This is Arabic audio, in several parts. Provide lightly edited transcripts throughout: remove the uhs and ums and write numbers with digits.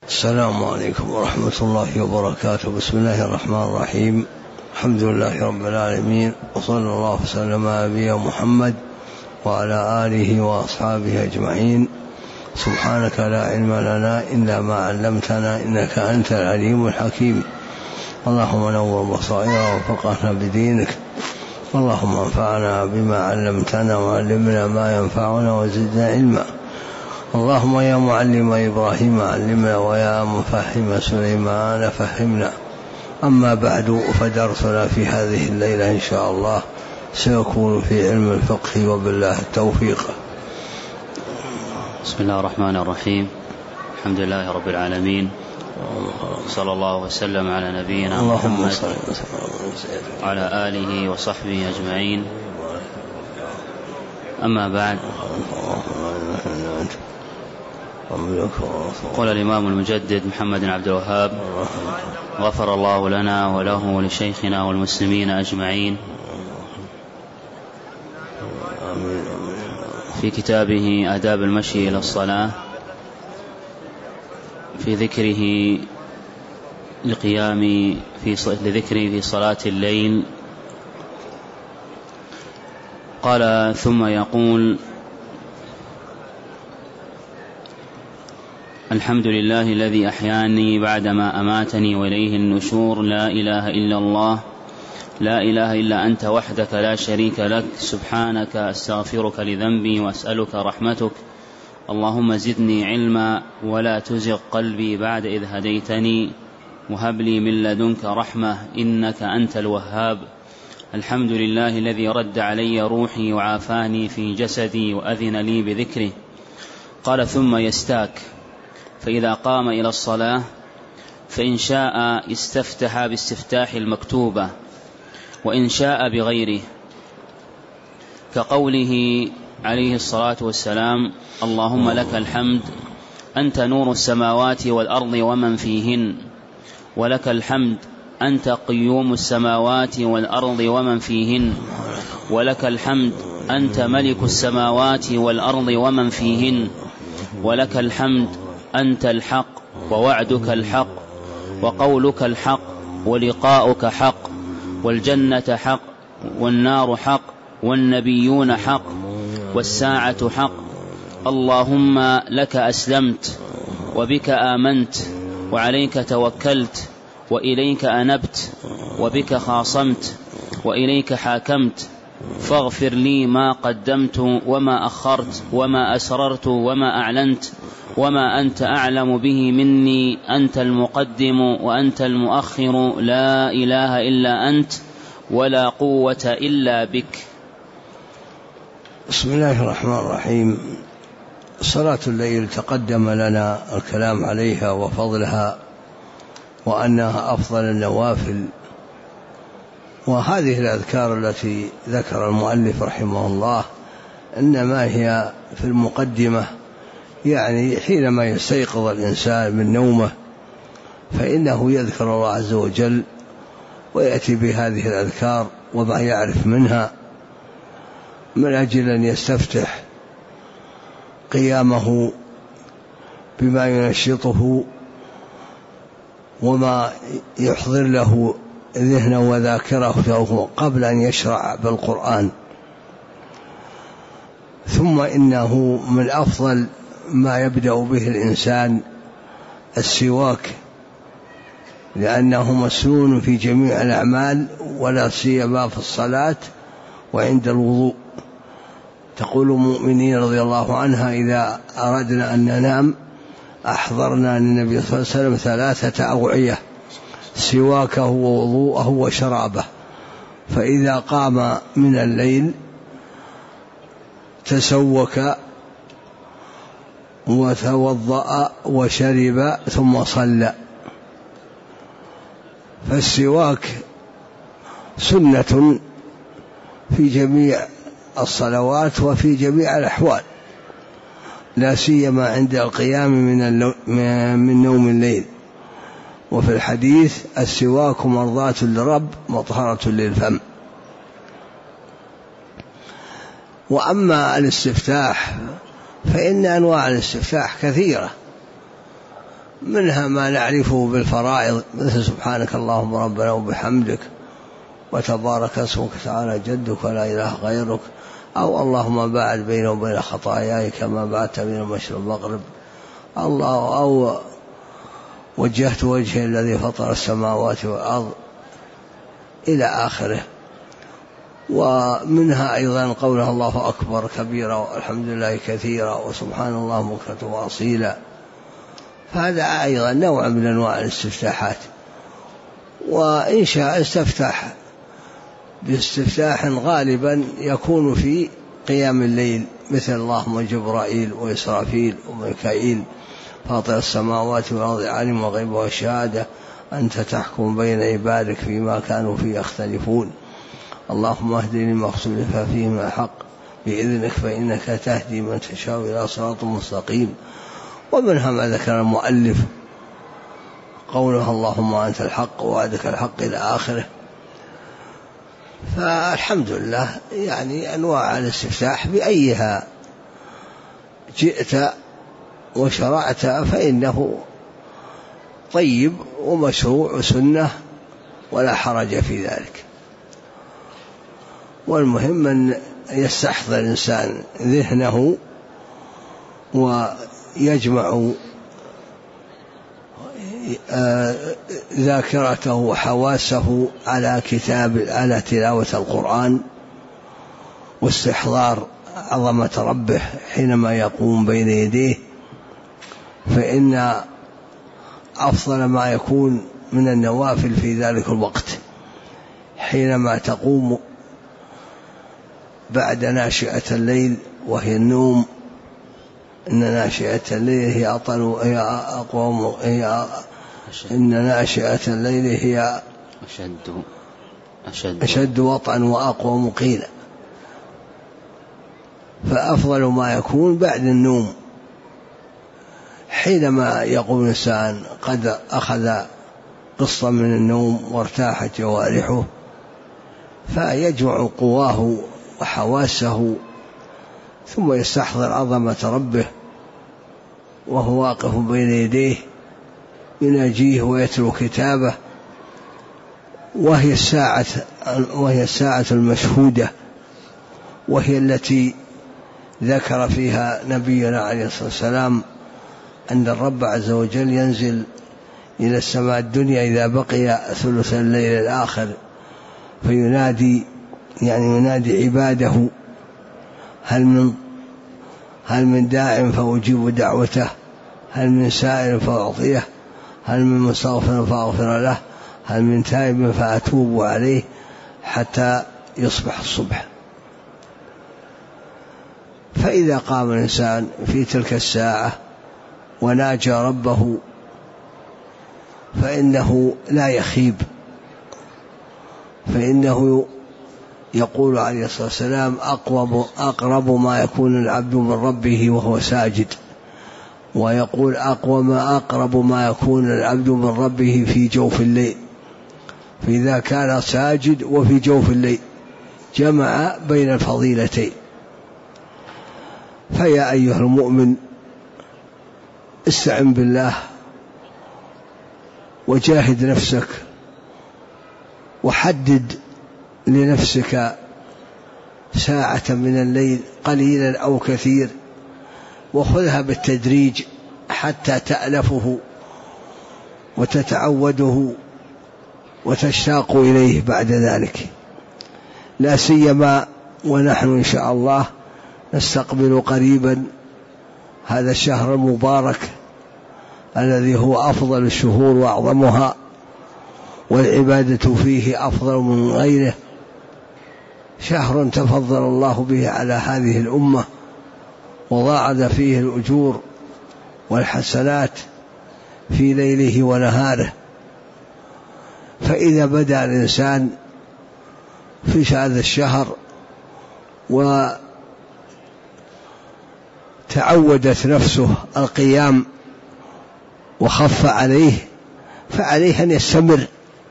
السلام عليكم ورحمة الله وبركاته. بسم الله الرحمن الرحيم. الحمد لله رب العالمين، وصلى الله وسلم على نبينا محمد وعلى آله وأصحابه أجمعين. سبحانك لا علم لنا إلا ما علمتنا إنك أنت العليم الحكيم. اللهم نور بصائرنا وفقهنا بدينك، اللهم انفعنا بما علمتنا وعلمنا ما ينفعنا وزدنا علما. اللهم يا معلم إبراهيم علمنا، ويا مفهم سليمان فهمنا. أما بعد، فدرسنا في هذه الليلة إن شاء الله سيكون في علم الفقه، وبالله التوفيق. بسم الله الرحمن الرحيم. الحمد لله رب العالمين، صلى الله وسلم على نبينا محمد وعلى آله وصحبه أجمعين. أما بعد، قال الإمام المجدد محمد بن عبد الوهاب غفر الله لنا وله ولشيخنا والمسلمين أجمعين في كتابه آداب المشي إلى الصلاة في ذكره القيام في صلاة الليل، قال: ثم يقول: الحمد لله الذي أحياني بعدما أماتني وإليه النشور. لا إله إلا الله، لا إله إلا أنت وحدك لا شريك لك، سبحانك أستغفرك لذنبي وأسألك رحمتك. اللهم زدني علما ولا تزغ قلبي بعد إذ هديتني، وهب لي من لدنك رحمة إنك أنت الوهاب. الحمد لله الذي رد علي روحي وعافاني في جسدي وأذن لي بذكره. قال: ثم يستاك، فإذا قام إلى الصلاة فإن شاء استفتح باستفتاح المكتوبة، وإن شاء بغيره، كقوله عليه الصلاة والسلام: اللهم لك الحمد أنت نور السماوات والأرض ومن فيهن، ولك الحمد أنت قيوم السماوات والأرض ومن فيهن، ولك الحمد أنت ملك السماوات والأرض ومن فيهن، ولك الحمد أنت الحق ووعدك الحق وقولك الحق ولقاؤك حق، والجنة حق والنار حق والنبيون حق والساعة حق. اللهم لك أسلمت وبك آمنت وعليك توكلت وإليك أنبت وبك خاصمت وإليك حاكمت، فاغفر لي ما قدمت وما أخرت وما أسررت وما أعلنت وما أنت أعلم به مني، أنت المقدم وأنت المؤخر، لا إله إلا أنت ولا قوة إلا بك. بسم الله الرحمن الرحيم. صلاة الليل تقدم لنا الكلام عليها وفضلها، وأنها أفضل النوافل. وهذه الأذكار التي ذكر المؤلف رحمه الله إنما هي في المقدمة، يعني حينما يستيقظ الإنسان من نومه فإنه يذكر الله عز وجل ويأتي بهذه الأذكار وما يعرف منها، من أجل أن يستفتح قيامه بما ينشطه وما يحضر له ذهنه وذاكرته قبل أن يشرع بالقرآن. ثم إنه من أفضل ما يبدأ به الإنسان السواك، لأنه مسنون في جميع الأعمال، ولا سيما في الصلاة وعند الوضوء. تقول المؤمنين رضي الله عنها: إذا أردنا أن ننام أحضرنا للنبي صلى الله عليه وسلم 3 أوعية: سواكه ووضوءه وشرابه، فإذا قام من الليل تسوك وتوضأ وشرب ثم صلى. فالسواك سنة في جميع الصلوات وفي جميع الأحوال، لا سيما عند القيام من نوم الليل. وفي الحديث: السواك مرضاة للرب مطهرة للفم. وأما الاستفتاح فإن أنواع الاستفتاح كثيرة، منها ما نعرفه بالفرائض مثل سبحانك اللهم ربنا وبحمدك وتبارك اسمك تعالى جدك ولا إله غيرك، أو اللهم باعد بيني وبين خطاياي كما بعدت بين المشرق والمغرب، أو وجهت وجهي الذي فطر السماوات والأرض إلى آخره. ومنها أيضا قولها الله أكبر كبيرا والحمد لله كثيرا وسبحان الله بكرة وأصيلا، فهذا أيضا نوع من أنواع الاستفتاحات. وإن شاء استفتح باستفتاح غالبا يكون في قيام الليل مثل اللهم جبرائيل وإسرافيل وميكائيل فاطر السماوات والأرض عالم الغيب والشهادة أنت تحكم بين عبادك فيما كانوا فيه يختلفون اللهم اهدني لما اختلف فيه من الحق بإذنك فإنك تهدي من تشاء إلى صراط مستقيم. ومنها ما ذكر المؤلف قولها اللهم أنت الحق ووعدك الحق إلى آخره. فالحمد لله يعني أنواع الاستفتاح بأيها جئت وشرعت فإنه طيب ومشروع وسنة ولا حرج في ذلك. والمهم أن يستحضر الإنسان ذهنه ويجمع ذاكرته وحواسه على على تلاوة القرآن واستحضار عظمة ربه حينما يقوم بين يديه، فإن أفضل ما يكون من النوافل في ذلك الوقت حينما تقوم بعد ناشئة الليل وهي النوم. إن ناشئة الليل هي أقوم إن ناشئة الليل هي أشد وطئا وأقوم قيلا. فأفضل ما يكون بعد النوم حينما يقوم الإنسان قد أخذ قسطا من النوم وارتاحت جوارحه، فيجمع قواه وحواسه ثم يستحضر عظمة ربه وهو واقف بين يديه يناجيه ويتلو كتابه، وهي الساعة المشهودة، وهي التي ذكر فيها نبينا عليه الصلاة والسلام أن الرب عز وجل ينزل إلى السماء الدنيا إذا بقي ثلث الليل الآخر فينادي ينادي عباده هل من داع فأجيب دعوته، هل من سائل فأعطيه، هل من مستغفر فأغفر له، هل من تائب فأتوب عليه، حتى يصبح الصبح. فإذا قام الإنسان في تلك الساعة وناجى ربه فإنه لا يخيب، فإنه يقول عليه الصلاة والسلام أقرب ما يكون العبد من ربه وهو ساجد، ويقول أقرب ما يكون العبد من ربه في جوف الليل، فإذا كان ساجد وفي جوف الليل جمع بين الفضيلتين. فيا أيها المؤمن استعن بالله وجاهد نفسك وحدد لنفسك ساعة من الليل قليلا أو كثير، وخذها بالتدريج حتى تألفه وتتعوده وتشتاق إليه بعد ذلك، لا سيما ونحن إن شاء الله نستقبل قريبا هذا الشهر المبارك الذي هو أفضل الشهور وأعظمها، والعبادة فيه أفضل من غيره، شهر تفضل الله به على هذه الأمة وضاعد فيه الأجور والحسنات في ليله ونهاره. فإذا بدأ الإنسان في هذا الشهر وتعودت نفسه القيام وخف عليه فعليه أن يستمر،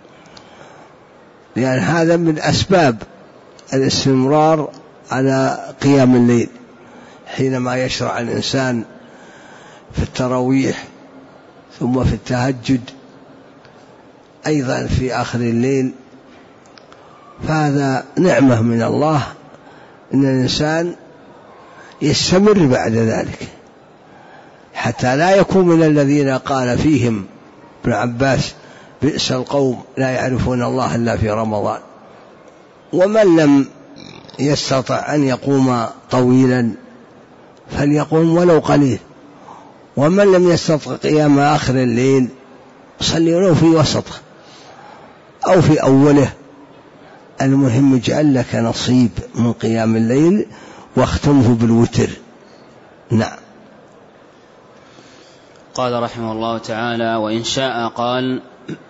لأن هذا من أسباب الاستمرار على قيام الليل. حينما يشرع الإنسان في التراويح ثم في التهجد أيضا في آخر الليل، فهذا نعمة من الله إن الإنسان يستمر بعد ذلك حتى لا يكون من الذين قال فيهم ابن عباس بئس القوم لا يعرفون الله إلا في رمضان. ومن لم يستطع أن يقوم طويلا فليقوم ولو قليل، ومن لم يستطع قيام آخر الليل صلي ولو في وسطه أو في أوله. المهم اجعل لك نصيب من قيام الليل واختمه بالوتر. نعم. قال رحمه الله تعالى: وإن شاء قال: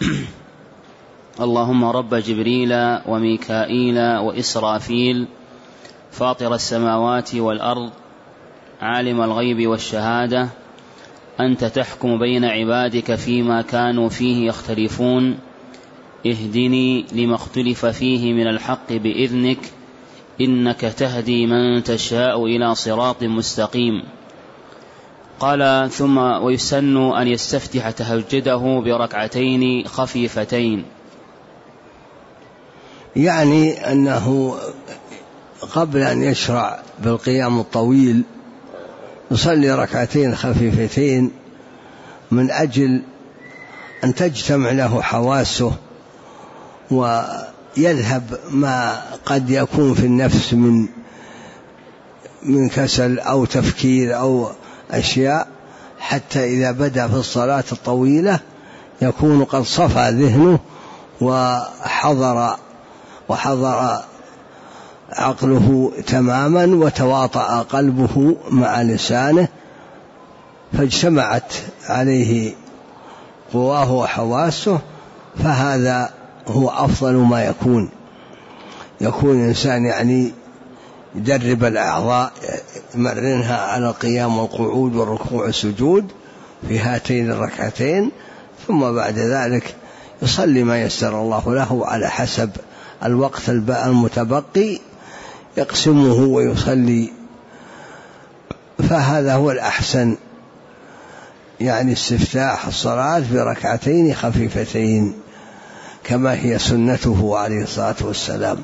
اللهم رب جبريل وميكائيل وإسرافيل فاطر السماوات والأرض عالم الغيب والشهادة، أنت تحكم بين عبادك فيما كانوا فيه يختلفون، اهدني لما اختلف فيه من الحق بإذنك، إنك تهدي من تشاء إلى صراط مستقيم. قال: ثم ويسن أن يستفتح تهجده بركعتين خفيفتين، يعني أنه قبل أن يشرع بالقيام الطويل يصلي ركعتين خفيفتين من أجل أن تجتمع له حواسه ويذهب ما قد يكون في النفس من كسل أو تفكير أو أشياء، حتى إذا بدأ في الصلاة الطويلة يكون قد صفى ذهنه وحضر عقله تماما وتواطأ قلبه مع لسانه، فاجتمعت عليه قواه وحواسه، فهذا هو أفضل ما يكون الإنسان يعني يدرب الأعضاء يمرنها على القيام والقعود والركوع والسجود في هاتين الركعتين، ثم بعد ذلك يصلي ما يسر الله له على حسب الوقت المتبقي يقسمه ويصلي، فهذا هو الأحسن، يعني استفتاح الصلاة بركعتين خفيفتين كما هي سنته عليه الصلاة والسلام.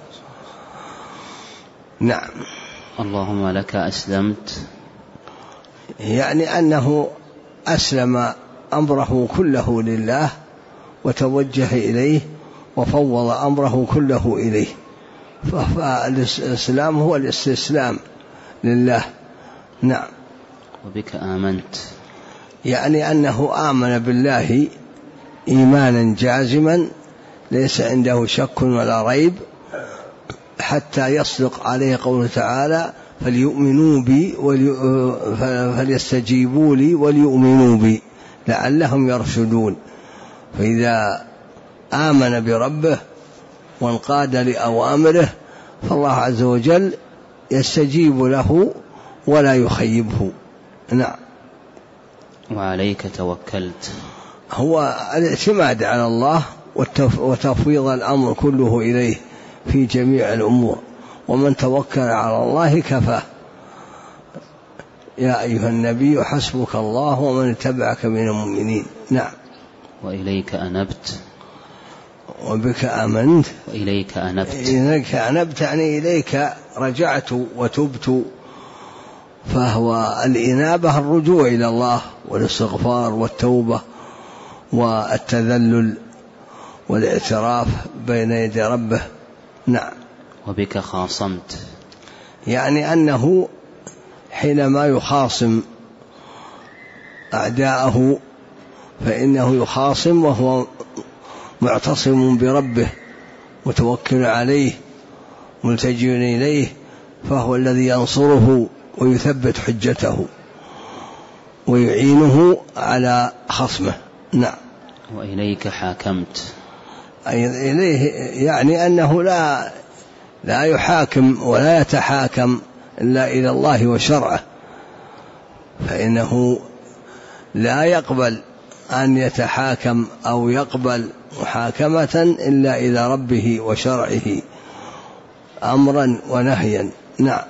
نعم. اللهم لك أسلمت، يعني أنه أسلم أمره كله لله وتوجه إليه وفوض أمره كله إليه، فالإسلام هو الاستسلام لله. نعم. وبك آمنت، يعني أنه آمن بالله إيمانا جازما ليس عنده شك ولا ريب، حتى يصدق عليه قوله تعالى: فليؤمنوا بي فليستجيبوا لي وليؤمنوا بي لعلهم يرشدون. فإذا آمن بربه وانقاد لأوامره فالله عز وجل يستجيب له ولا يخيبه. نعم. وعليك توكلت، هو الاعتماد على الله وتفويض الأمر كله إليه في جميع الأمور، ومن توكل على الله كفاه. يا أيها النبي حسبك الله ومن اتبعك من المؤمنين. نعم. وإليك أنبت، وبك آمنت، وإليك أنبت. إليك أنبت يعني إليك رجعت وتبت، فهو الإنابة الرجوع إلى الله والاستغفار والتوبة والتذلل والاعتراف بين يدي ربه. نعم. وبك خاصمت، يعني أنه حينما يخاصم أعداءه فإنه يخاصم وهو معتصم بربه متوكل عليه ملتجئ إليه، فهو الذي ينصره ويثبت حجته ويعينه على خصمه. نعم. وإليك حاكمت، أي إليه يعني أنه لا يحاكم ولا يتحاكم إلا إلى الله وشرعه، فإنه لا يقبل أن يتحاكم أو يقبل محاكمة إلا إلى ربه وشرعه أمرا ونهيا. نعم.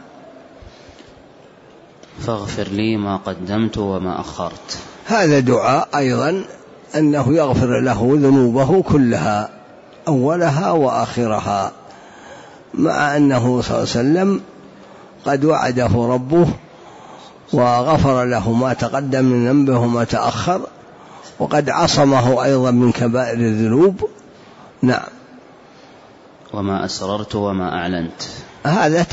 فاغفر لي ما قدمت وما أخرت، هذا دعاء أيضا أنه يغفر له ذنوبه كلها أولها وآخرها، مع أنه صلى الله عليه وسلم قد وعده ربه وغفر له ما تقدم من ذنبه وما تأخر، وقد عصمه أيضا من كبائر الذنوب. نعم. وما أسررت وما أعلنت، هذا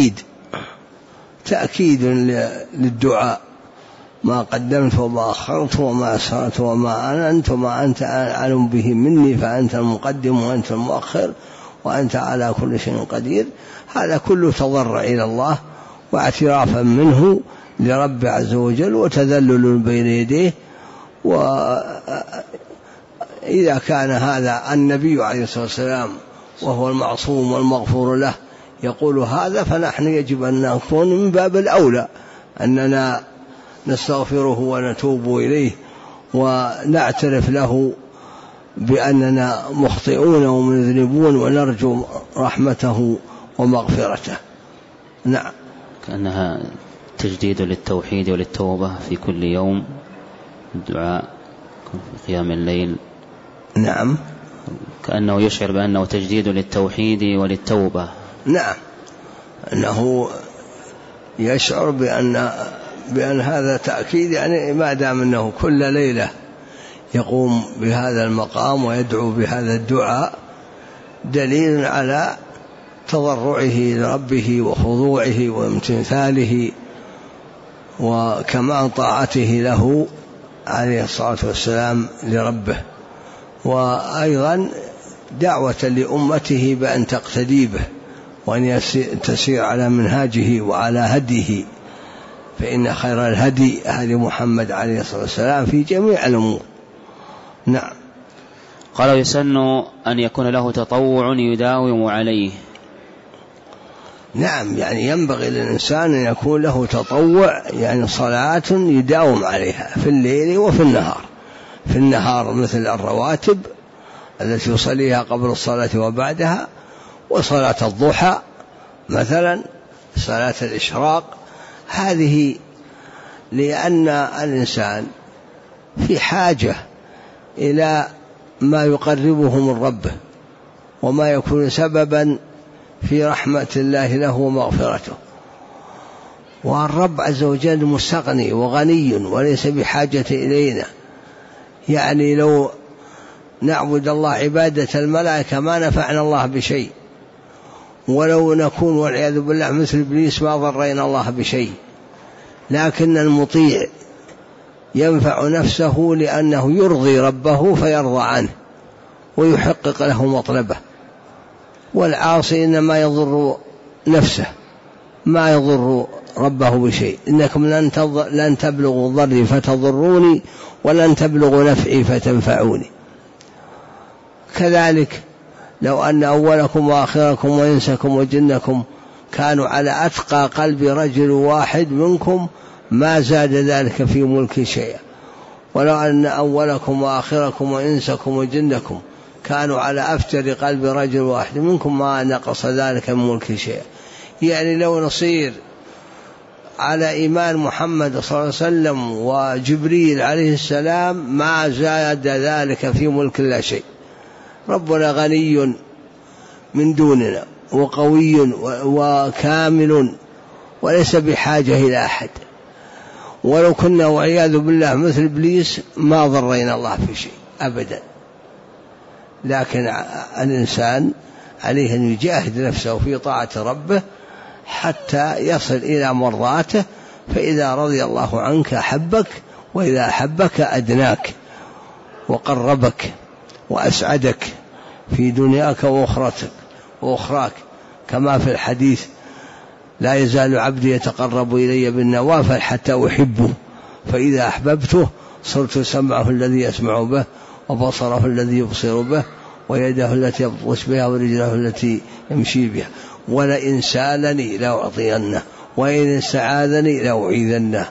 تأكيد للدعاء، ما قدمت وما أخرت وما أسررت وما أعلنت وما أنت أعلم به مني، فأنت المقدم وأنت المؤخر وأنت على كل شيء قدير. هذا كله تضرع إلى الله واعترافا منه لرب عز وجل وتذلل بين يديه. وإذا كان هذا النبي عليه الصلاة والسلام وهو المعصوم والمغفور له يقول هذا، فنحن يجب أن نكون من باب الأولى أننا نستغفره ونتوب إليه ونعترف له بأننا مخطئون ومذنبون ونرجو رحمته ومغفرته. نعم. كأنها تجديد للتوحيد وللتوبة في كل يوم، الدعاء في قيام الليل. نعم. كأنه يشعر بأنه تجديد للتوحيد وللتوبة. نعم، أنه يشعر بأن هذا تأكيد، يعني ما دام أنه كل ليلة يقوم بهذا المقام ويدعو بهذا الدعاء، دليل على تضرعه لربه وخضوعه وامتثاله وكمال طاعته له عليه الصلاة والسلام لربه، وأيضا دعوة لأمته بأن تقتدي به وأن تسير على منهاجه وعلى هديه، فإن خير الهدي هدي محمد عليه الصلاة والسلام في جميع الأمور. نعم. قال يسن أن يكون له تطوع يداوم عليه. نعم، يعني ينبغي للإنسان أن يكون له تطوع، يعني صلاة يداوم عليها في الليل وفي النهار. في النهار مثل الرواتب التي يصليها قبل الصلاة وبعدها، وصلاة الضحى مثلا، صلاة الإشراق، هذه لأن الإنسان في حاجة إلى ما يقربه من ربه وما يكون سببا في رحمة الله له ومغفرته، والرب عز وجل مستغني وغني وليس بحاجة إلينا. يعني لو نعبد الله عبادة الملائكة ما نفعنا الله بشيء، ولو نكون والعياذ بالله مثل إبليس ما ضرينا الله بشيء، لكن المطيع ينفع نفسه لأنه يرضي ربه فيرضى عنه ويحقق له مطلبه، والعاصي إنما يضر نفسه ما يضر ربه بشيء. إنكم لن تبلغوا ضري فتضروني ولن تبلغوا نفعي فتنفعوني. كذلك لو أن أولكم وآخركم وإنسكم وجنكم كانوا على أتقى قلب رجل واحد منكم ما زاد ذلك في ملك شيئا، ولو أن أولكم وآخركم وإنسكم وجنكم كانوا على أفتر قلب رجل واحد منكم ما نقص ذلك من ملك شيئا. يعني لو نصير على إيمان محمد صلى الله عليه وسلم وجبريل عليه السلام ما زاد ذلك في ملك لا شيء. ربنا غني من دوننا وقوي وكامل وليس بحاجة إلى أحد، ولو كنا والعياذ بالله مثل إبليس ما ضرينا الله في شيء أبدا. لكن الإنسان عليه أن يجاهد نفسه في طاعة ربه حتى يصل إلى مرضاته، فإذا رضي الله عنك أحبك، وإذا أحبك أدناك وقربك وأسعدك في دنياك وأخراك، كما في الحديث: لا يزال عبدي يتقرب إلي بالنوافل حتى أحبه، فإذا أحببته صرت سمعه الذي يسمع به وبصره الذي يبصر به ويده التي يبطش بها ورجله التي يمشي بها، ولئن سالني لأعطينه وإن استعاذني لأعيذنه.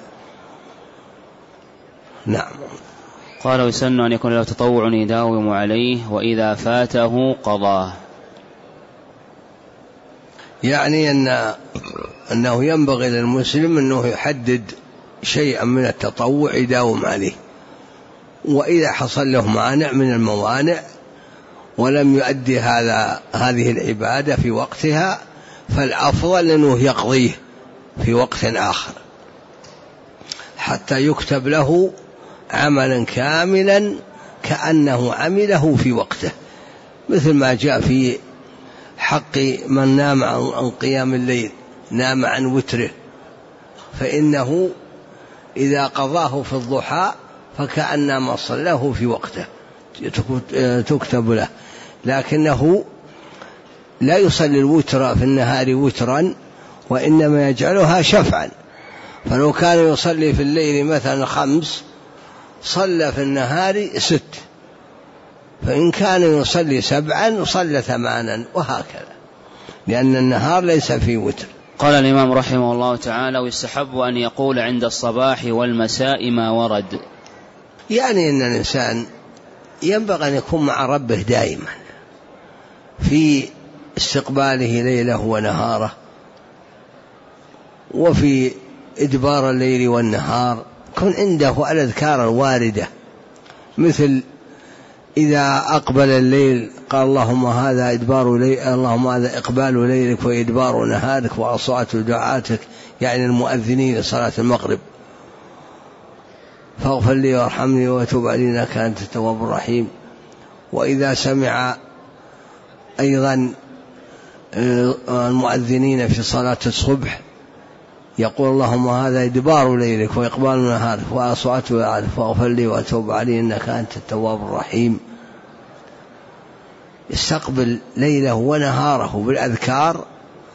نعم. قال ويسن أن يكون له تطوع يداوم عليه وإذا فاته قضاه. يعني أنه ينبغي للمسلم أنه يحدد شيئا من التطوع يداوم عليه، وإذا حصل له مانع من الموانع ولم يؤدي هذه العبادة في وقتها فالأفضل أنه يقضيه في وقت آخر حتى يكتب له عملا كاملا كأنه عمله في وقته، مثل ما جاء في حق من نام عن قيام الليل، نام عن وتره، فإنه إذا قضاه في الضحى فكأنما صلاه في وقته تكتب له، لكنه لا يصلي الوتر في النهار وترا وإنما يجعلها شفعا، فلو كان يصلي في الليل مثلا 5 صلى في النهار 6، فإن كان يصلي 7 صلى 8 وهكذا، لأن النهار ليس فيه وتر. قال الإمام رحمه الله تعالى: ويستحب أن يقول عند الصباح والمساء ما ورد. يعني أن الإنسان ينبغي أن يكون مع ربه دائما في استقباله ليله ونهاره، وفي إدبار الليل والنهار كن عنده الأذكار الواردة، مثل إذا أقبل الليل قال اللهم هذا إدبار ليل، اللهم هذا إقبال ليلك وإدبار نهارك وأصوات دعاتك، يعني المؤذنين لصلاة المغرب، فاغفر لي وارحمني وتوب علينا إنك أنت التواب الرحيم. وإذا سمع أيضا المؤذنين في صلاة الصبح يقول اللهم هذا إدبار ليلك وإقبال نهارك وأصوات دعاتك فاغفر لي وتوب علي إنك أنت التواب الرحيم. يستقبل ليله ونهاره بالأذكار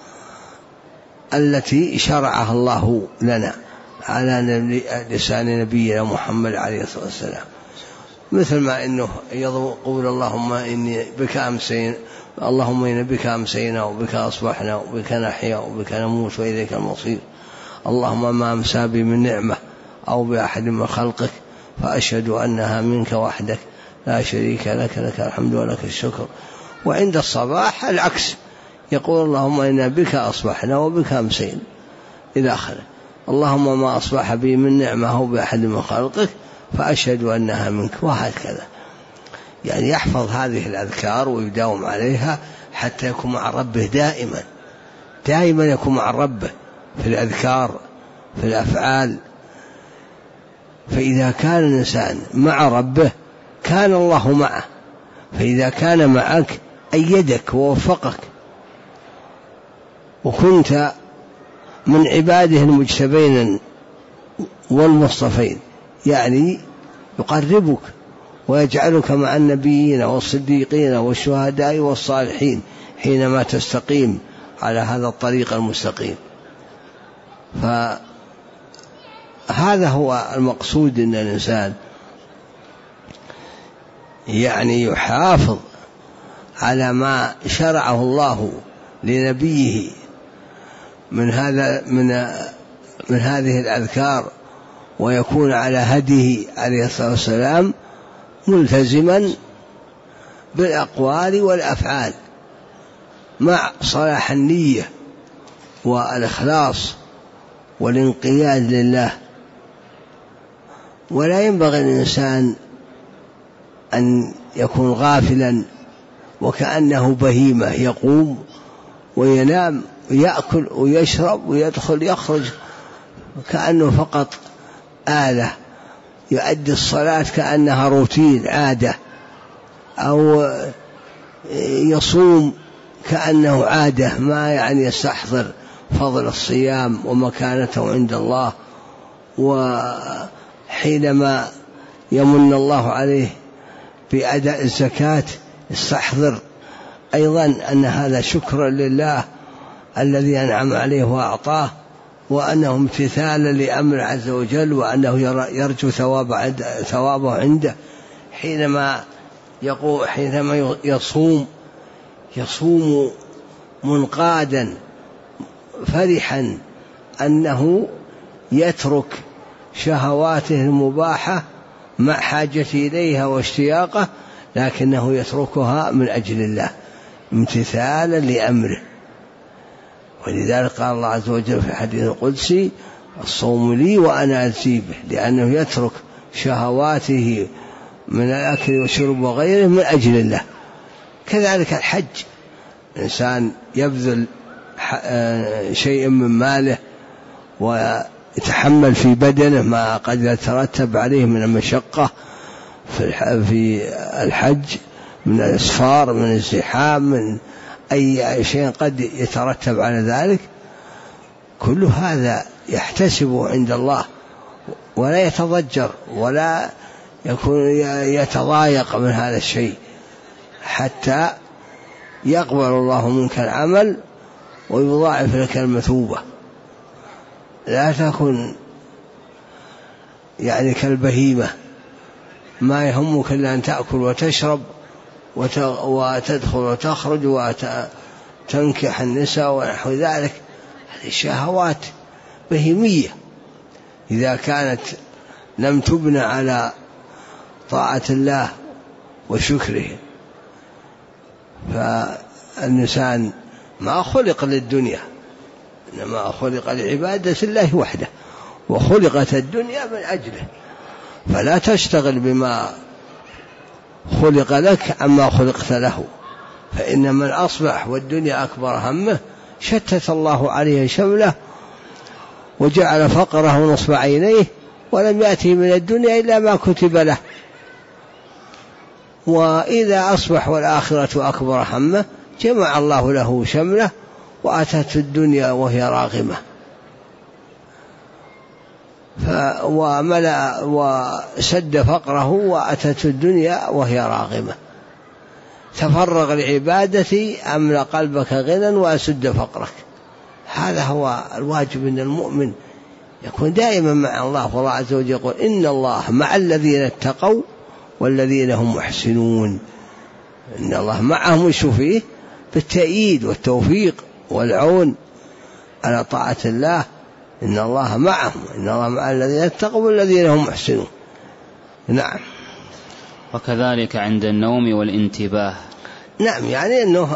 التي شرعها الله لنا على لسان نبينا محمد عليه الصلاة والسلام، مثل ما إنه يقول اللهم إني بك أمسينا، اللهم إني بك أمسينا وبك أصبحنا وبك نحيا وبك نموت وإليك المصير، اللهم ما أمسى بي من نعمة أو بأحد من خلقك فأشهد أنها منك وحدك لا شريك لك، لك الحمد ولك الشكر. وعند الصباح العكس، يقول اللهم إنا بك أصبحنا وبك أمسينا إلى آخره، اللهم ما أصبح بي من نعمة أو بأحد من خلقك فأشهد أنها منك، وهكذا. يعني يحفظ هذه الأذكار ويداوم عليها حتى يكون مع ربه دائما، دائما يكون مع ربه في الأذكار في الأفعال. فإذا كان الإنسان مع ربه كان الله معه، فإذا كان معك أيدك ووفقك وكنت من عباده المجتبين والمصطفين، يعني يقربك ويجعلك مع النبيين والصديقين والشهداء والصالحين حينما تستقيم على هذا الطريق المستقيم. فهذا هو المقصود، أن الإنسان يعني يحافظ على ما شرعه الله لنبيه من هذه الأذكار، ويكون على هديه عليه الصلاة والسلام ملتزما بالأقوال والأفعال مع صلاح النية والإخلاص والانقياد لله. ولا ينبغي الإنسان أن يكون غافلا وكأنه بهيمة يقوم وينام ويأكل ويشرب ويدخل يخرج كأنه فقط آلة، يؤدي الصلاة كأنها روتين عادة، أو يصوم كأنه عادة، ما يعني يستحضر فضل الصيام ومكانته عند الله. وحينما يمن الله عليه بأداء الزكاة يستحضر أيضا أن هذا شكر لله الذي أنعم عليه وأعطاه، وأنه امتثالا لأمر عز وجل، وأنه يرجو ثوابه عنده. حينما يصوم منقادا فرحا أنه يترك شهواته المباحة مع حاجته إليها واشتياقه، لكنه يتركها من أجل الله امتثالا لأمره. ولذلك قال الله عز وجل في الحديث القدسي: الصوم لي وأنا أجزي به، لأنه يترك شهواته من الأكل والشرب وغيره من أجل الله. كذلك الحج، إنسان يبذل شيء من ماله ويتحمل في بدنه ما قد يترتب عليه من المشقة في الحج، من الأسفار، من الزحام، من أي شيء قد يترتب على ذلك، كل هذا يحتسب عند الله ولا يتضجر ولا يكون يتضايق من هذا الشيء، حتى يقبل الله منك العمل ويضاعف لك المثوبة. لا تكن يعني كالبهيمة ما يهمك إلا أن تأكل وتشرب وتدخل وتخرج وتنكح النساء ونحو ذلك. هذه شهوات بهيمية إذا كانت لم تبنى على طاعة الله وشكره. فالإنسان ما خلق للدنيا، إنما خلق لعبادة الله وحده، وخلقت الدنيا من أجله، فلا تشتغل بما خلق لك عما خلقت له. فإن من أصبح والدنيا أكبر همه شتت الله عليه شمله وجعل فقره نصب عينيه ولم يأتي من الدنيا إلا ما كتب له. وإذا أصبح والآخرة أكبر همه جمع الله له شمله وأتت الدنيا وهي راغمة، وملأ وسد فقره وأتت الدنيا وهي راغمة. تفرغ لعبادتي أملأ قلبك غنى وأسد فقرك. هذا هو الواجب أن المؤمن يكون دائما مع الله. والله عز وجل يقول إن الله مع الذين اتقوا والذين هم محسنون. إن الله معهم وشو فيه بالتأييد والتوفيق والعون على طاعة الله. إن الله معهم، إن الله مع الذين اتقوا والذين هم محسنون. نعم. وكذلك عند النوم والانتباه. نعم، يعني أنه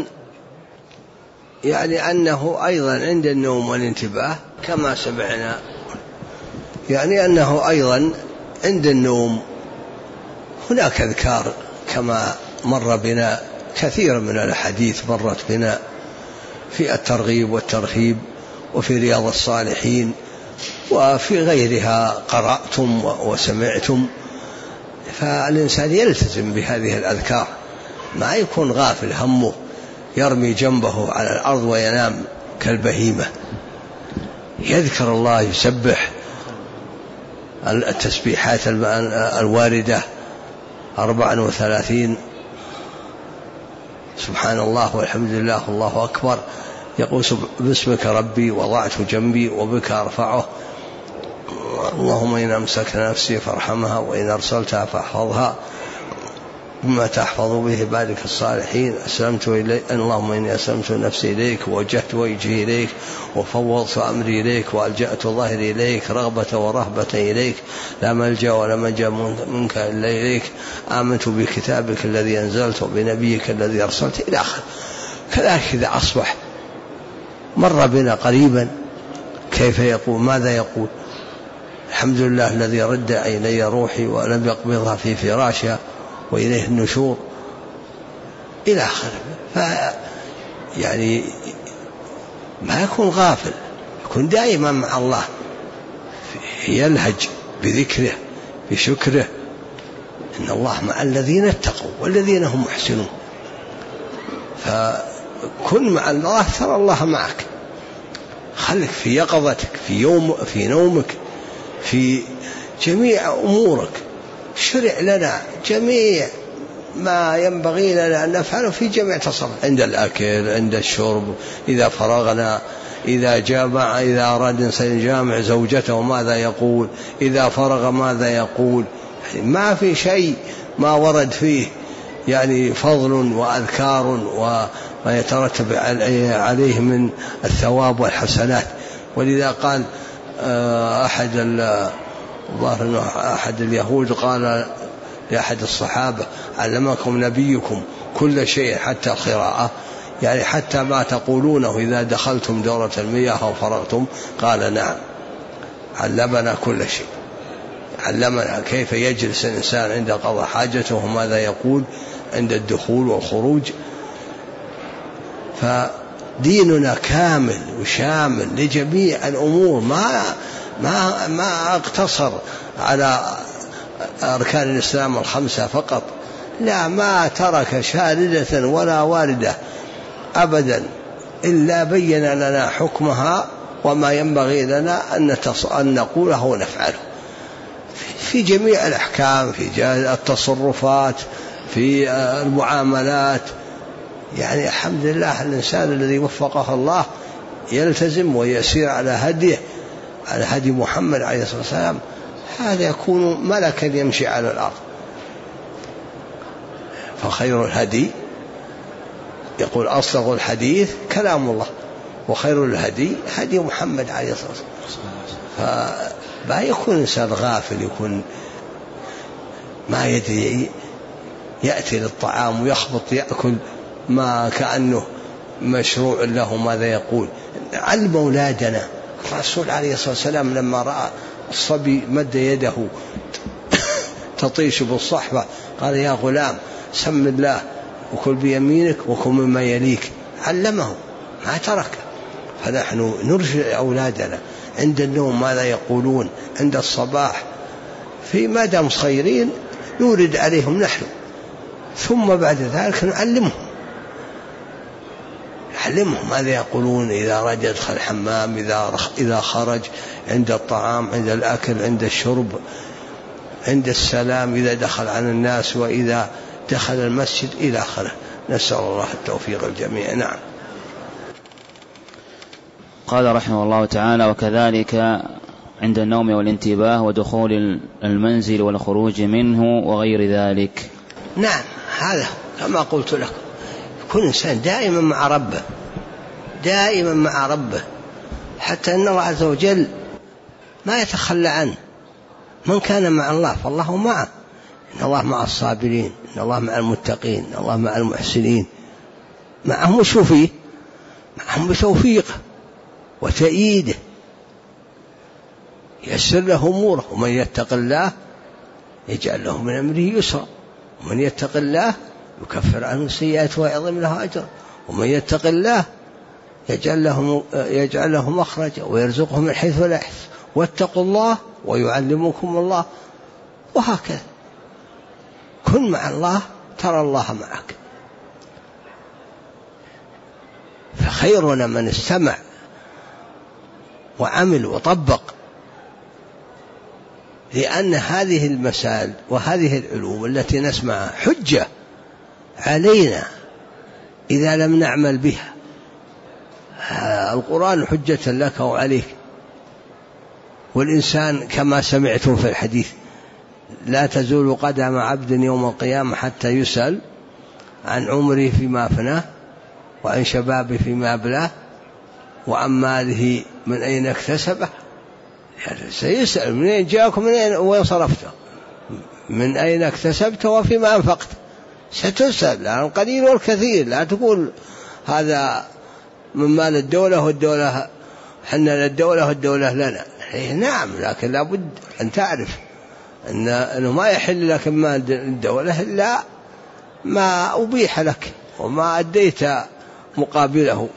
أيضا عند النوم والانتباه كما سمعنا، يعني أنه أيضا عند النوم هناك أذكار كما مر بنا كثير من الحديث مرت بنا في الترغيب والترهيب وفي رياض الصالحين وفي غيرها قرأتم وسمعتم. فالإنسان يلتزم بهذه الأذكار، ما يكون غافل همه يرمي جنبه على الأرض وينام كالبهيمة. يذكر الله، يسبح التسبيحات الواردة 34 سبحان الله والحمد لله والله أكبر. يقول باسمك ربي وضعت جنبي وبك أرفعه، اللهم إن أمسكت نفسي فارحمها وإن أرسلتها فاحفظها بما تحفظ به عبادك الصالحين. أسلمت إليك، اللهم إني أسلمت نفسي إليك ووجهت وجهي إليك وفوضت أمري إليك وألجأت ظهري إليك رغبة ورهبة إليك، لا ملجأ ولا منجا منك إلا إليك. آمنت بكتابك الذي أنزلت وبنبيك الذي أرسلت إلى آخر. كذلك إذا أصبح مر بنا قريبا كيف يقول، ماذا يقول؟ الحمد لله الذي رد إلي روحي ولم يقبضها في فراشها وإليه النشور إلى آخره. يعني ما يكون غافل، يكون دائما مع الله، يلهج بذكره بشكره. إن الله مع الذين اتقوا والذين هم محسنون. فكن مع الله ترى الله معك. خلك في يقظتك، في نومك، في جميع أمورك. شرع لنا جميع ما ينبغي لنا أن نفعله في جميع تصرف، عند الأكل، عند الشرب، إذا فرغنا، إذا جامع، إذا أراد إنسان يجامع زوجته ماذا يقول، إذا فرغ ماذا يقول. ما في شيء ما ورد فيه يعني فضل وأذكار وما يترتب عليه من الثواب والحسنات. ولذا قال أحد اليهود قال لأحد الصحابة علمكم نبيكم كل شيء حتى القراءة، يعني حتى ما تقولونه إذا دخلتم دورة المياه أو فرغتم؟ قال نعم، علمنا كل شيء. علمنا كيف يجلس الإنسان عند قضاء حاجته وماذا يقول عند الدخول والخروج. فديننا كامل وشامل لجميع الأمور، ما اقتصر على أركان الإسلام الخمسة فقط، لا، ما ترك شاردة ولا واردة أبدا إلا بين لنا حكمها وما ينبغي لنا أن نقوله ونفعله في جميع الأحكام، في التصرفات، في المعاملات. يعني الحمد لله الإنسان الذي وفقه الله يلتزم ويسير على هديه، على هدي محمد عليه الصلاة والسلام، هذا يكون ملكا يمشي على الأرض. فخير الهدي، يقول أصدق الحديث كلام الله، وخير الهدي هدي محمد عليه الصلاة والسلام. فما يكون إنسان غافل، يكون ما يدري، يأتي للطعام ويخبط يأكل ما كأنه مشروع له ماذا يقول. علم أولادنا، الرسول عليه الصلاة والسلام لما رأى الصبي مد يده تطيش بالصحبة قال يا غلام سم الله وكل بيمينك وكل مما يليك، علمه ما ترك. فنحن نرشد أولادنا عند النوم ماذا يقولون، عند الصباح، في ما دام صغيرين نورد عليهم نحن، ثم بعد ذلك نعلمهم ماذا يقولون إذا راد يدخل الحمام، إذا خرج، عند الطعام، عند الأكل، عند الشرب، عند السلام، إذا دخل على الناس، وإذا دخل المسجد، إلى آخره. نسأل الله التوفيق الجميع. نعم. قال رحمه الله تعالى: وكذلك عند النوم والانتباه ودخول المنزل والخروج منه وغير ذلك. نعم، هذا كما قلت لكم، كل إنسان دائما مع ربه، دائما مع ربه، حتى أن الله عز وجل ما يتخلى عنه. من كان مع الله فالله معه، إن الله مع الصابرين، إن الله مع المتقين، إن الله مع المحسنين. معهم شو فيه؟ معهم بتوفيقه وتأييده، يسر له أموره. ومن يتق الله يجعل له من أمره يسرا، ومن يتق الله يكفر عنه سيئاته ويعظم له أجرا، ومن يتق الله يجعل له مخرجا ويرزقه من حيث لا يحتسب، واتقوا الله ويعلمكم الله. وهكذا كن مع الله ترى الله معك. فخيرنا من استمع وعمل وطبق، لأن هذه المسائل وهذه العلوم التي نسمعها حجة علينا إذا لم نعمل بها. القرآن حجة لك وعليك. والإنسان كما سمعتم في الحديث: لا تزول قدم عبد يوم القيامة حتى يسأل عن عمره فيما أفناه، وعن شبابه فيما أبلاه، وعن ماله من أين اكتسبه. سيسأل من أين جاءك وين صرفته، من أين اكتسبته وفيما أنفقت. ستسأل عن القليل والكثير. لا تقول هذا من مال الدولة والدولة حنا للدولة والدولة لنا. نعم، لكن لابد أن تعرف أنه ما يحل لك مال الدولة إلا ما أبيح لك وما أديت مقابله.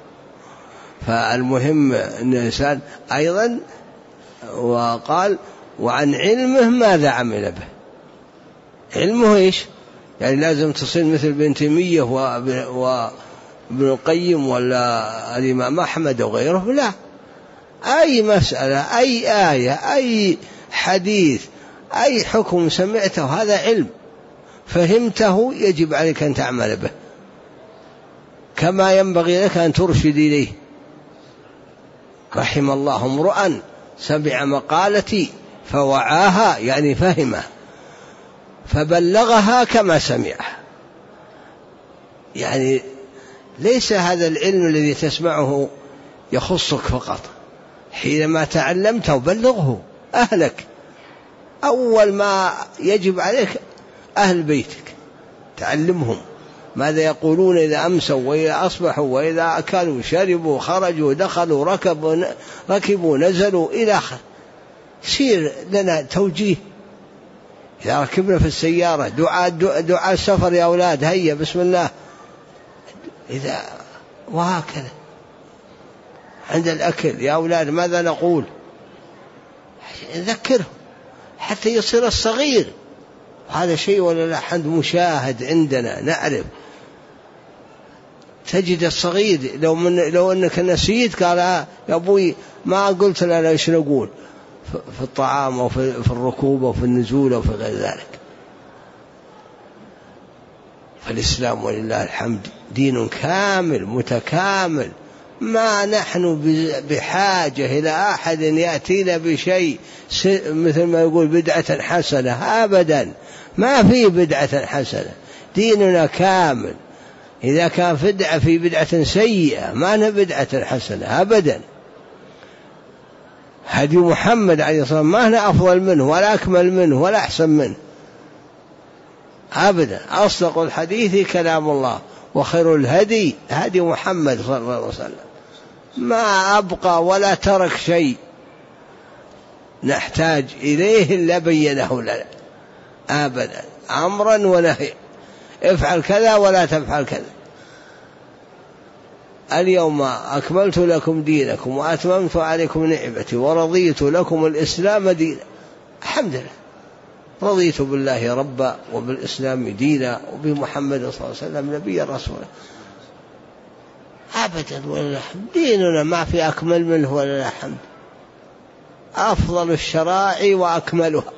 فالمهم أن الإنسان أيضا، وقال: وعن علمه ماذا عمل به. علمه إيش؟ يعني لازم تصير مثل ابن تيمية وابن القيم ولا الإمام أحمد وغيره. لا، أي مسألة، أي آية، أي حديث، أي حكم سمعته هذا علم فهمته، يجب عليك أن تعمل به، كما ينبغي لك أن ترشد إليه. رحم الله امرؤا سمع مقالتي فوعاها، يعني فهمها، فبلغها كما سمعها. يعني ليس هذا العلم الذي تسمعه يخصك فقط، حينما تعلمته بلغه أهلك. أول ما يجب عليك أهل بيتك، تعلمهم ماذا يقولون إذا أمسوا وإذا أصبحوا، وإذا أكلوا شربوا خرجوا دخلوا ركبوا نزلوا إلى آخره. يصير لنا توجيه. إذا ركبنا في السيارة دعاء السفر يا أولاد هيا بسم الله، إذا وهكذا عند الأكل يا أولاد ماذا نقول، نذكرهم حتى يصير الصغير. هذا شيء ولا لا حد مشاهد عندنا نعرف. تجد الصغير لو أنك نسيت قال يا أبوي ما قلت لنا إيش نقول في الطعام أو في الركوب أو في النزول أو في غير ذلك. فالإسلام ولله الحمد دين كامل متكامل، ما نحن بحاجة إلى أحد يأتينا بشيء مثل ما يقول بدعة حسنة، أبدا ما في بدعة حسنة، ديننا كامل. إذا كان في بدعة سيئة ما هي بدعة حسنة أبدا. هدي محمد عليه الصلاة والسلام ما هنا أفضل منه ولا أكمل منه ولا أحسن منه أبدا. أصدق الحديث كلام الله وخير الهدي هدي محمد صلى الله عليه وسلم، ما أبقى ولا ترك شيء نحتاج إليه إلا بينه لنا أبدا، أمرا ونهي، افعل كذا ولا تفعل كذا. اليوم أكملت لكم دينكم وأتممت عليكم نعمتي ورضيت لكم الإسلام دينا. الحمد لله، رضيت بالله ربا وبالإسلام دينا وبمحمد صلى الله عليه وسلم نبيا رسولا. أبدا ولا حمد، ديننا ما في أكمل منه ولا حمد، أفضل الشرائع وأكملها.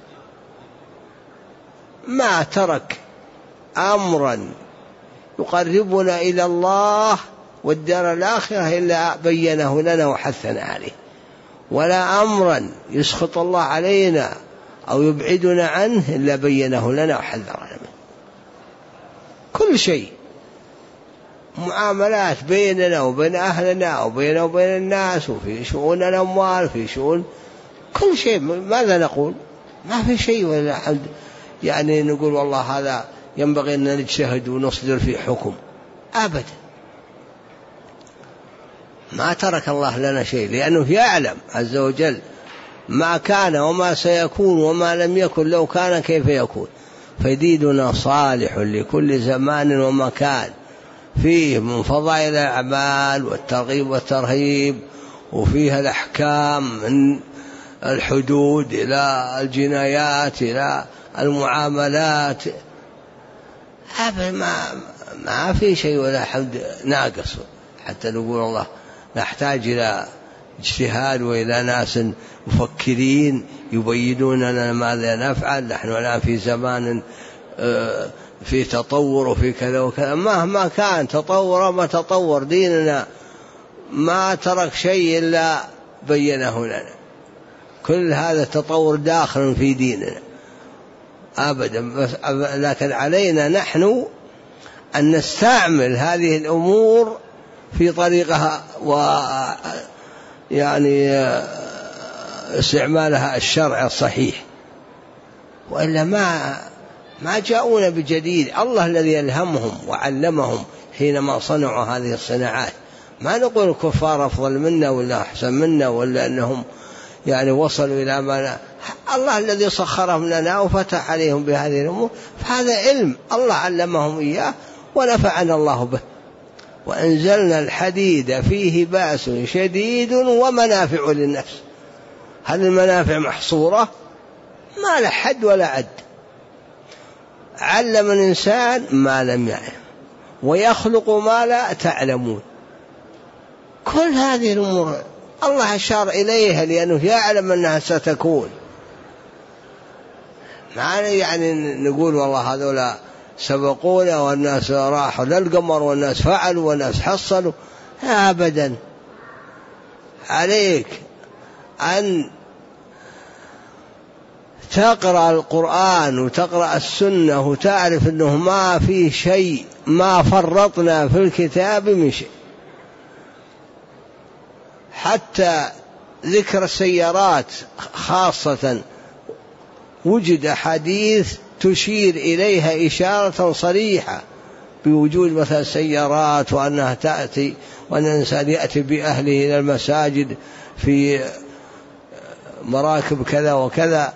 ما ترك أمرا يقربنا إلى الله والدار الآخرة إلا بينه لنا وحثنا عليه، ولا أمرا يسخط الله علينا أو يبعدنا عنه إلا بينه لنا وحذرنا منه. كل شيء معاملات بيننا وبين أهلنا وبيننا وبين الناس، وفي شؤون الأموال، في شؤون كل شيء. ماذا نقول؟ ما في شيء ولا حد يعني نقول والله هذا ينبغي أن نجتهد ونصدر في حكم أبدا. ما ترك الله لنا شيء، لأنه يعلم عز وجل ما كان وما سيكون وما لم يكن لو كان كيف يكون. فديننا صالح لكل زمان ومكان، فيه من فضائل الأعمال والترغيب والترهيب، وفيها الأحكام من الحدود إلى الجنايات إلى المعاملات. ما في شيء ولا حد ناقص حتى نقول الله نحتاج إلى اجتهاد وإلى ناس مفكرين يبينون لنا ماذا نفعل. نحن الآن في زمان في تطور وفي كذا وكذا، مهما كان تطور ما تطور ديننا ما ترك شيء إلا بينه لنا. كل هذا التطور داخل في ديننا أبدا، لكن علينا نحن أن نستعمل هذه الأمور في طريقها ويعني استعمالها الشرع الصحيح، وإلا ما جاءونا بجديد. الله الذي ألهمهم وعلمهم حينما صنعوا هذه الصناعات. ما نقول الكفار أفضل منا ولا أحسن منا ولا أنهم يعني وصلوا إلى ما الله الذي سخرهم لنا وفتح عليهم بهذه الأمور، فهذا علم الله علمهم إياه ونفعنا الله به. وأنزلنا الحديد فيه بأس شديد ومنافع للناس. هل المنافع محصورة؟ ما له حد ولا عد. علم الإنسان ما لم يعلم ويخلق ما لا تعلمون. كل هذه الأمور الله أشار إليها لأنه يعلم أنها ستكون. ما يعني نقول والله هذولا سبقونا والناس راحوا للقمر والناس فعلوا والناس حصلوا، أبدا. عليك أن تقرأ القرآن وتقرأ السنة وتعرف أنه ما في شيء، ما فرطنا في الكتاب من شيء. حتى ذكر السيارات خاصة وجد حديث تشير إليها إشارة صريحة بوجود مثلا سيارات، وأنها تأتي وأن الإنسان يأتي بأهله إلى المساجد في مراكب كذا وكذا.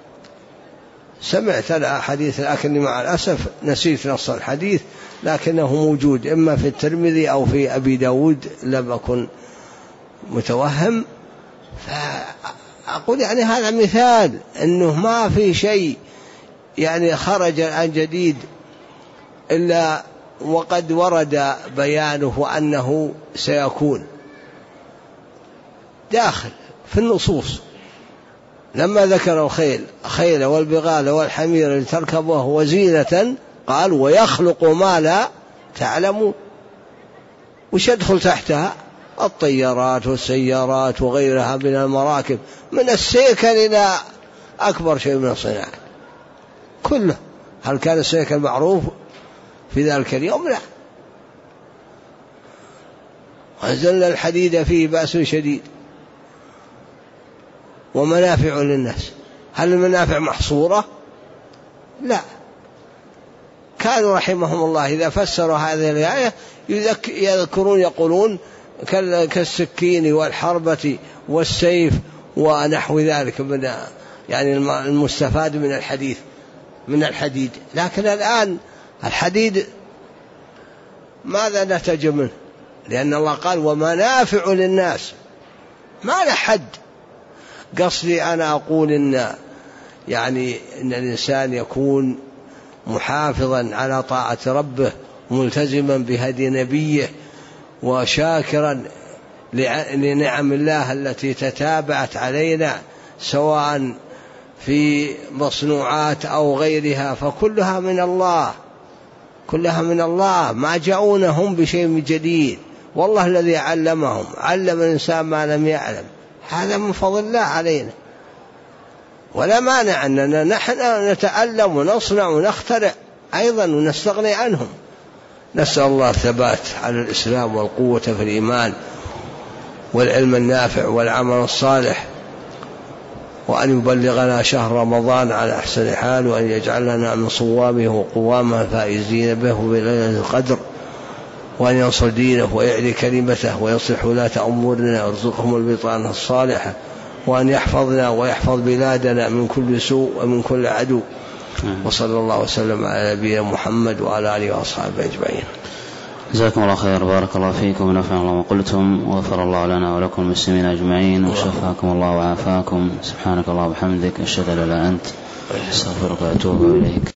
سمعت الحديث لكني مع الأسف نسيت نص الحديث، لكنه موجود إما في الترمذي أو في أبي داود، لم أكن متوهم. فأقول يعني هذا مثال أنه ما في شيء يعني خرج عن جديد إلا وقد ورد بيانه أنه سيكون داخل في النصوص. لما ذكر الخيل والبغال والحمير لتركبوه وزينة قال ويخلق ما لا تعلمون. وش يدخل تحتها؟ الطيارات والسيارات وغيرها من المراكب، من السيكل إلى أكبر شيء من الصناعة كله. هل كان السيكل معروف في ذلك اليوم؟ لا. وأنزلنا الحديد فيه بأس شديد ومنافع للناس. هل المنافع محصورة؟ لا. كانوا رحمهم الله إذا فسروا هذه الآية يذكرون يقولون كالسكين والحربة والسيف ونحو ذلك من يعني المستفاد من الحديث من الحديد. لكن الآن الحديد ماذا نتج منه؟ لأن الله قال ومنافع للناس، ما لحد. قصدي أنا أقول إن الإنسان يكون محافظا على طاعة ربه، ملتزما بهدي نبيه، وشاكرا لنعم الله التي تتابعت علينا سواء في مصنوعات أو غيرها، فكلها من الله، كلها من الله. ما جاءونهم بشيء جديد، والله الذي علمهم، علم الإنسان ما لم يعلم. هذا من فضل الله علينا، ولا مانع أننا نحن نتعلم ونصنع ونخترع أيضا ونستغني عنهم. نسأل الله الثبات على الإسلام والقوة في الإيمان والعلم النافع والعمل الصالح، وأن يبلغنا شهر رمضان على أحسن حال، وأن يجعلنا من صوامه وقوامه فائزين به بليلة القدر، وأن ينصر دينه ويعلي كلمته ويصلح ولاة أمورنا ويرزقهم البطانة الصالحة، وأن يحفظنا ويحفظ بلادنا من كل سوء ومن كل عدو. وصلى الله وسلم على نبينا محمد وعلى آله وأصحابه أجمعين. جزاكم الله خير، بارك الله فيكم ونفع الله ما قلتم، وغفر الله لنا ولكم المسلمين أجمعين، وشفاكم الله وعافاكم. سبحانك الله وبحمدك، أشهد أن لا إله إلا أنت، أستغفرك وأتوب إليك.